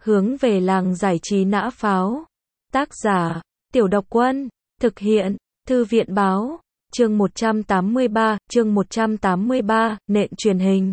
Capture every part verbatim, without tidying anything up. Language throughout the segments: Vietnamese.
Hướng về làng giải trí nã pháo. Tác giả, Tiểu Độc Quân. Thực hiện, Thư viện báo. Chương một trăm tám mươi ba, chương một trăm tám mươi ba, nện truyền hình.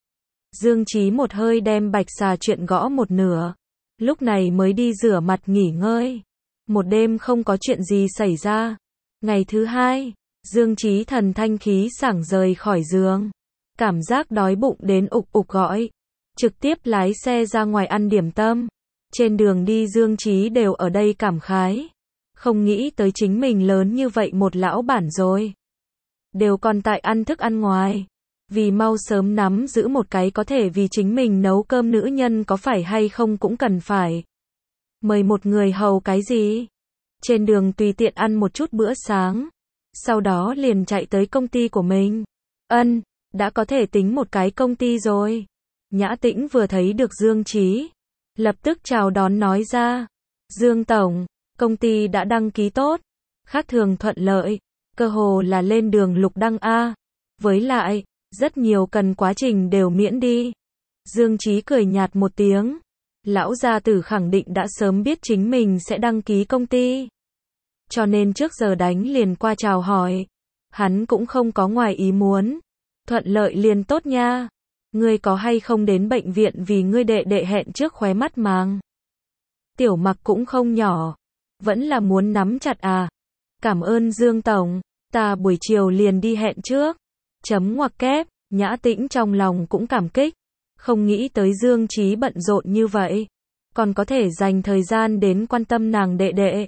Dương Chí một hơi đem Bạch Xà chuyện gõ một nửa. Lúc này mới đi rửa mặt nghỉ ngơi. Một đêm không có chuyện gì xảy ra. Ngày thứ hai, Dương Chí thần thanh khí sảng rời khỏi giường. Cảm giác đói bụng đến ục ục gọi. Trực tiếp lái xe ra ngoài ăn điểm tâm. Trên đường đi Dương Chí đều ở đây cảm khái. Không nghĩ tới chính mình lớn như vậy một lão bản rồi. Đều còn tại ăn thức ăn ngoài. Vì mau sớm nắm giữ một cái có thể vì chính mình nấu cơm nữ nhân có phải hay không cũng cần phải. Mời một người hầu cái gì? Trên đường tùy tiện ăn một chút bữa sáng. Sau đó liền chạy tới công ty của mình. Ân, đã có thể tính một cái công ty rồi. Nhã Tĩnh vừa thấy được Dương Chí. Lập tức chào đón nói ra. Dương Tổng, công ty đã đăng ký tốt. Khác thường thuận lợi. Cơ hồ là lên đường lục đăng A. Với lại, rất nhiều cần quá trình đều miễn đi. Dương Chí cười nhạt một tiếng. Lão gia tử khẳng định đã sớm biết chính mình sẽ đăng ký công ty. Cho nên trước giờ đánh liền qua chào hỏi. Hắn cũng không có ngoài ý muốn. Thuận lợi liền tốt nha. Ngươi có hay không đến bệnh viện vì ngươi đệ đệ hẹn trước khóe mắt màng. Tiểu Mặc cũng không nhỏ. Vẫn là muốn nắm chặt à. Cảm ơn Dương Tổng. Ta buổi chiều liền đi hẹn trước. Chấm ngoặc kép. Nhã Tĩnh trong lòng cũng cảm kích. Không nghĩ tới Dương Chí bận rộn như vậy. Còn có thể dành thời gian đến quan tâm nàng đệ đệ.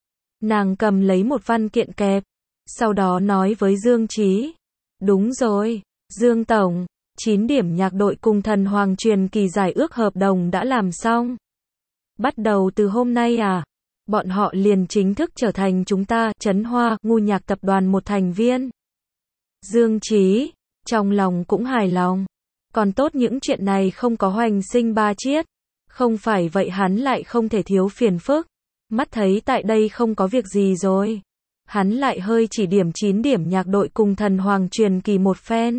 Nàng cầm lấy một văn kiện kẹp. Sau đó nói với Dương Chí. Đúng rồi, Dương Tổng. chín điểm nhạc đội cùng Thần Hoàng truyền kỳ giải ước hợp đồng đã làm xong. Bắt đầu từ hôm nay à? Bọn họ liền chính thức trở thành chúng ta Trấn Hoa Ngu Nhạc tập đoàn một thành viên. Dương Chí, trong lòng cũng hài lòng. Còn tốt những chuyện này không có hoành sinh ba chiết. Không phải vậy hắn lại không thể thiếu phiền phức. Mắt thấy tại đây không có việc gì rồi. Hắn lại hơi chỉ điểm chín điểm nhạc đội cùng Thần Hoàng truyền kỳ một phen.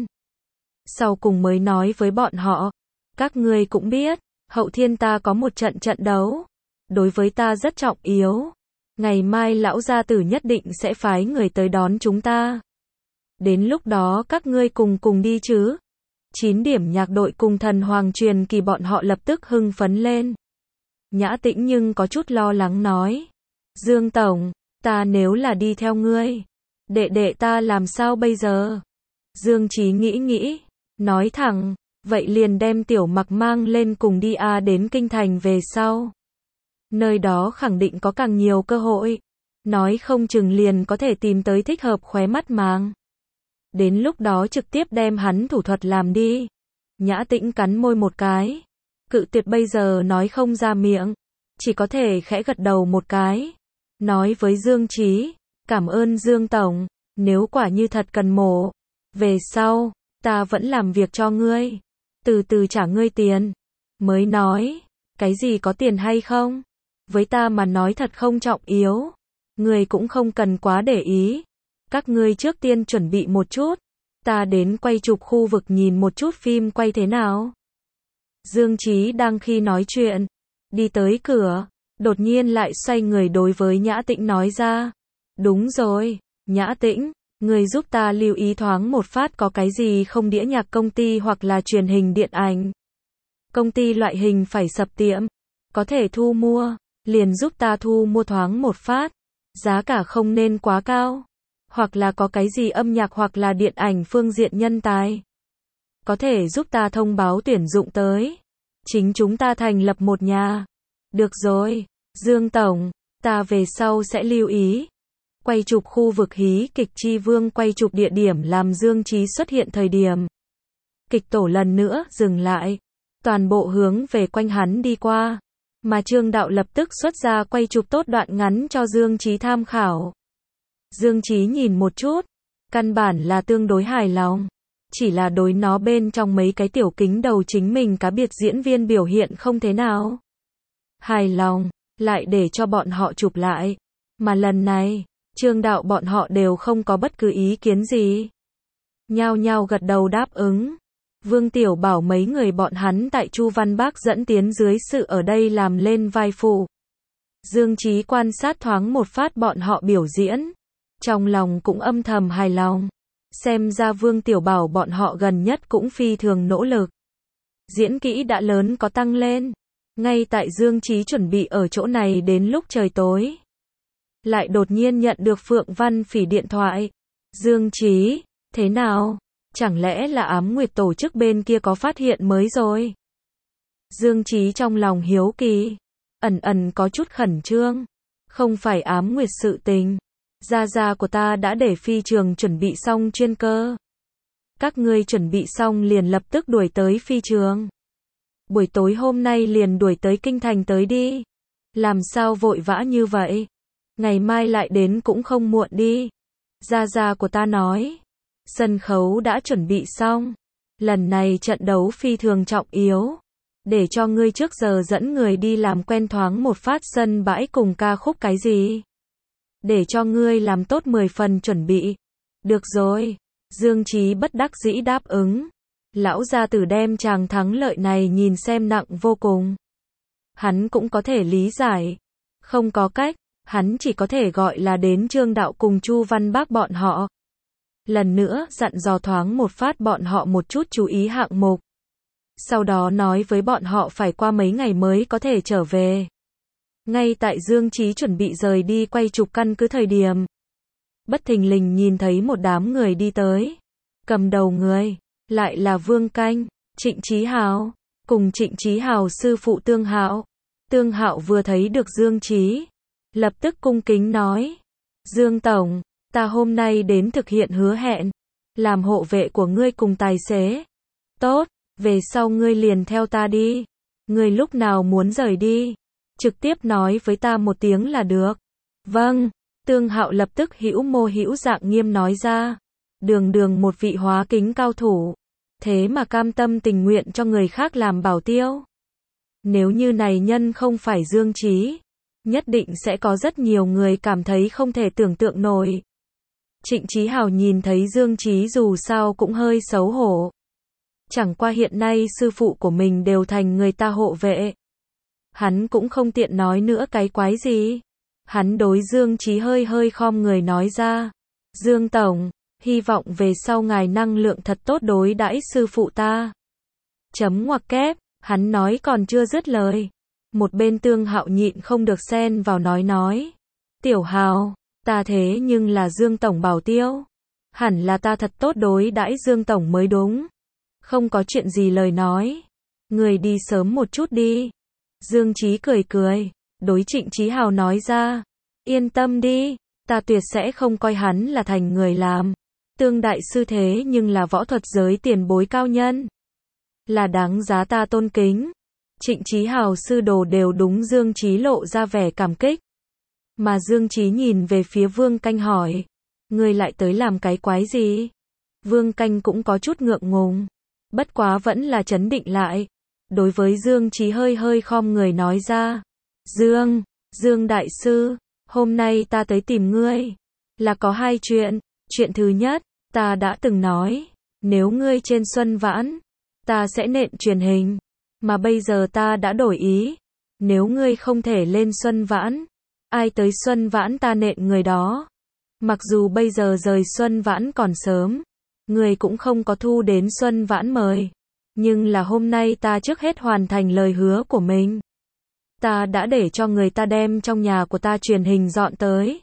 Sau cùng mới nói với bọn họ. Các ngươi cũng biết, hậu thiên ta có một trận trận đấu. Đối với ta rất trọng yếu. Ngày mai lão gia tử nhất định sẽ phái người tới đón chúng ta. Đến lúc đó các ngươi cùng cùng đi chứ. chín điểm nhạc đội cùng Thần Hoàng truyền kỳ bọn họ lập tức hưng phấn lên. Nhã Tĩnh nhưng có chút lo lắng nói. Dương Tổng, ta nếu là đi theo ngươi, đệ đệ ta làm sao bây giờ? Dương Chí nghĩ nghĩ, nói thẳng, vậy liền đem Tiểu Mặc mang lên cùng đi a đến kinh thành về sau. Nơi đó khẳng định có càng nhiều cơ hội. Nói không chừng liền có thể tìm tới thích hợp khóe mắt màng. Đến lúc đó trực tiếp đem hắn thủ thuật làm đi. Nhã Tĩnh cắn môi một cái. Cự tuyệt bây giờ nói không ra miệng. Chỉ có thể khẽ gật đầu một cái. Nói với Dương Chí. Cảm ơn Dương Tổng. Nếu quả như thật cần mổ. Về sau, ta vẫn làm việc cho ngươi. Từ từ trả ngươi tiền. Mới nói. Cái gì có tiền hay không? Với ta mà nói thật không trọng yếu. Ngươi cũng không cần quá để ý. Các ngươi trước tiên chuẩn bị một chút. Ta đến quay chụp khu vực nhìn một chút phim quay thế nào. Dương Chí đang khi nói chuyện. Đi tới cửa. Đột nhiên lại xoay người đối với Nhã Tĩnh nói ra. Đúng rồi, Nhã Tĩnh. Ngươi giúp ta lưu ý thoáng một phát có cái gì không đĩa nhạc công ty hoặc là truyền hình điện ảnh. Công ty loại hình phải sập tiệm. Có thể thu mua. Liền giúp ta thu mua thoáng một phát. Giá cả không nên quá cao. Hoặc là có cái gì âm nhạc hoặc là điện ảnh phương diện nhân tài. Có thể giúp ta thông báo tuyển dụng tới. Chính chúng ta thành lập một nhà. Được rồi, Dương Tổng, ta về sau sẽ lưu ý. Quay chụp khu vực hí kịch Chi Vương quay chụp địa điểm làm Dương Chí xuất hiện thời điểm. Kịch tổ lần nữa dừng lại. Toàn bộ hướng về quanh hắn đi qua. Mà Trương Đạo lập tức xuất ra quay chụp tốt đoạn ngắn cho Dương Chí tham khảo. Dương Chí nhìn một chút. Căn bản là tương đối hài lòng. Chỉ là đối nó bên trong mấy cái tiểu kính đầu chính mình cá biệt diễn viên biểu hiện không thế nào. Hài lòng, lại để cho bọn họ chụp lại. Mà lần này, Trương Đạo bọn họ đều không có bất cứ ý kiến gì. Nhao nhao gật đầu đáp ứng. Vương Tiểu Bảo mấy người bọn hắn tại Chu Văn Bác dẫn tiến dưới sự ở đây làm lên vai phụ. Dương Chí quan sát thoáng một phát bọn họ biểu diễn, trong lòng cũng âm thầm hài lòng. Xem ra Vương Tiểu Bảo bọn họ gần nhất cũng phi thường nỗ lực. Diễn kỹ đã lớn có tăng lên. Ngay tại Dương Chí chuẩn bị ở chỗ này đến lúc trời tối, lại đột nhiên nhận được Phượng Văn Phỉ điện thoại. Dương Chí, thế nào? Chẳng lẽ là Ám Nguyệt tổ chức bên kia có phát hiện mới rồi? Dương Chí trong lòng hiếu kỳ, ẩn ẩn có chút khẩn trương. Không phải Ám Nguyệt sự tình. Gia gia của ta đã để phi trường chuẩn bị xong chuyên cơ. Các ngươi chuẩn bị xong liền lập tức đuổi tới phi trường. Buổi tối hôm nay liền đuổi tới kinh thành tới đi. Làm sao vội vã như vậy? Ngày mai lại đến cũng không muộn đi. Gia gia của ta nói. Sân khấu đã chuẩn bị xong. Lần này trận đấu phi thường trọng yếu. Để cho ngươi trước giờ dẫn người đi làm quen thoáng một phát sân bãi cùng ca khúc cái gì. Để cho ngươi làm tốt mười phần chuẩn bị. Được rồi. Dương Chí bất đắc dĩ đáp ứng. Lão gia tử đem chàng thắng lợi này nhìn xem nặng vô cùng. Hắn cũng có thể lý giải. Không có cách, hắn chỉ có thể gọi là đến Trương Đạo cùng Chu Văn Bác bọn họ. Lần nữa dặn dò thoáng một phát bọn họ một chút chú ý hạng mục. Sau đó nói với bọn họ phải qua mấy ngày mới có thể trở về. Ngay tại Dương Chí chuẩn bị rời đi quay chụp căn cứ thời điểm, bất thình lình nhìn thấy một đám người đi tới. Cầm đầu người lại là Vương Canh, Trịnh Chí Hào, cùng Trịnh Chí Hào sư phụ Tương Hạo. Tương Hạo vừa thấy được Dương Chí, lập tức cung kính nói: Dương Tổng, ta hôm nay đến thực hiện hứa hẹn, làm hộ vệ của ngươi cùng tài xế. Tốt, về sau ngươi liền theo ta đi. Ngươi lúc nào muốn rời đi, trực tiếp nói với ta một tiếng là được. Vâng, Tương Hạo lập tức hữu mô hữu dạng nghiêm nói ra. Đường đường một vị hóa kính cao thủ, thế mà cam tâm tình nguyện cho người khác làm bảo tiêu. Nếu như này nhân không phải Dương Chí, nhất định sẽ có rất nhiều người cảm thấy không thể tưởng tượng nổi. Trịnh Chí Hào nhìn thấy Dương Chí dù sao cũng hơi xấu hổ. Chẳng qua hiện nay sư phụ của mình đều thành người ta hộ vệ. Hắn cũng không tiện nói nữa cái quái gì. Hắn đối Dương Chí hơi hơi khom người nói ra: Dương Tổng, hy vọng về sau ngài năng lượng thật tốt đối đãi sư phụ ta. Chấm ngoặc kép, hắn nói còn chưa dứt lời. Một bên Tương Hạo nhịn không được xen vào nói nói: Tiểu Hào, ta thế nhưng là Dương Tổng bảo tiêu. Hẳn là ta thật tốt đối đãi Dương Tổng mới đúng. Không có chuyện gì lời nói. Người đi sớm một chút đi. Dương Chí cười cười, đối Trịnh Chí Hào nói ra: Yên tâm đi, ta tuyệt sẽ không coi hắn là thành người làm. Tương đại sư thế nhưng là võ thuật giới tiền bối cao nhân, là đáng giá ta tôn kính. Trịnh Chí Hào sư đồ đều đúng Dương Chí lộ ra vẻ cảm kích. Mà Dương Chí nhìn về phía Vương Canh hỏi: Ngươi lại tới làm cái quái gì? Vương Canh cũng có chút ngượng ngùng, bất quá vẫn là trấn định lại. Đối với Dương Chí hơi hơi khom người nói ra: Dương, Dương đại sư, hôm nay ta tới tìm ngươi, là có hai chuyện. Chuyện thứ nhất, ta đã từng nói, nếu ngươi trên Xuân Vãn, ta sẽ nện truyền hình. Mà bây giờ ta đã đổi ý. Nếu ngươi không thể lên Xuân Vãn, ai tới Xuân Vãn ta nện người đó. Mặc dù bây giờ rời Xuân Vãn còn sớm, ngươi cũng không có thu đến Xuân Vãn mời. Nhưng là hôm nay ta trước hết hoàn thành lời hứa của mình. Ta đã để cho người ta đem trong nhà của ta truyền hình dọn tới.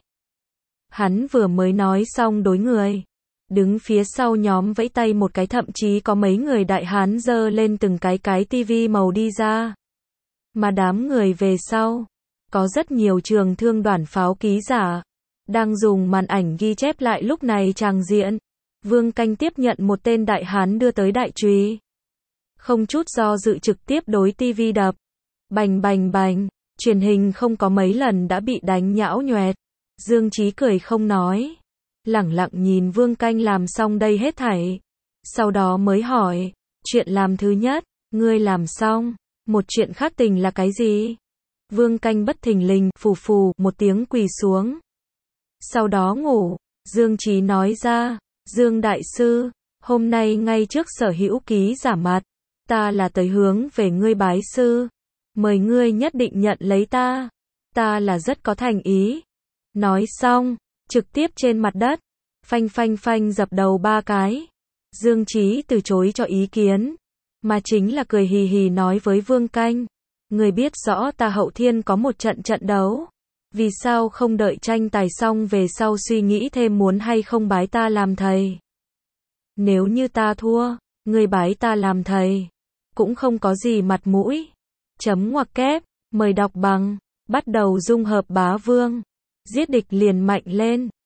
Hắn vừa mới nói xong đối người đứng phía sau nhóm vẫy tay một cái, thậm chí có mấy người đại hán giơ lên từng cái cái tivi màu đi ra. Mà đám người về sau, có rất nhiều trường thương đoàn pháo ký giả, đang dùng màn ảnh ghi chép lại lúc này tràng diện. Vương Canh tiếp nhận một tên đại hán đưa tới đại chùy, không chút do dự trực tiếp đối tivi đập. Bành bành bành, truyền hình không có mấy lần đã bị đánh nhão nhoẹt. Dương Chí cười không nói, lẳng lặng nhìn Vương Canh làm xong đây hết thảy. Sau đó mới hỏi, chuyện làm thứ nhất, ngươi làm xong, một chuyện khác tình là cái gì? Vương Canh bất thình lình, phù phù, một tiếng quỳ xuống. Sau đó ngủ. Dương Chí nói ra, Dương đại sư, Hôm nay ngay trước sở hữu ký giả mặt, ta là tới hướng về ngươi bái sư, mời ngươi nhất định nhận lấy ta, ta là rất có thành ý. Nói xong, trực tiếp trên mặt đất, phanh phanh phanh dập đầu ba cái. Dương Chí từ chối cho ý kiến, mà chính là cười hì hì nói với Vương Canh, người biết rõ ta hậu thiên có một trận trận đấu, vì sao không đợi tranh tài xong về sau suy nghĩ thêm muốn hay không bái ta làm thầy. Nếu như ta thua, người bái ta làm thầy, cũng không có gì mặt mũi. Chấm ngoặc kép, mời đọc bằng, bắt đầu dung hợp bá vương, giết địch liền mạnh lên.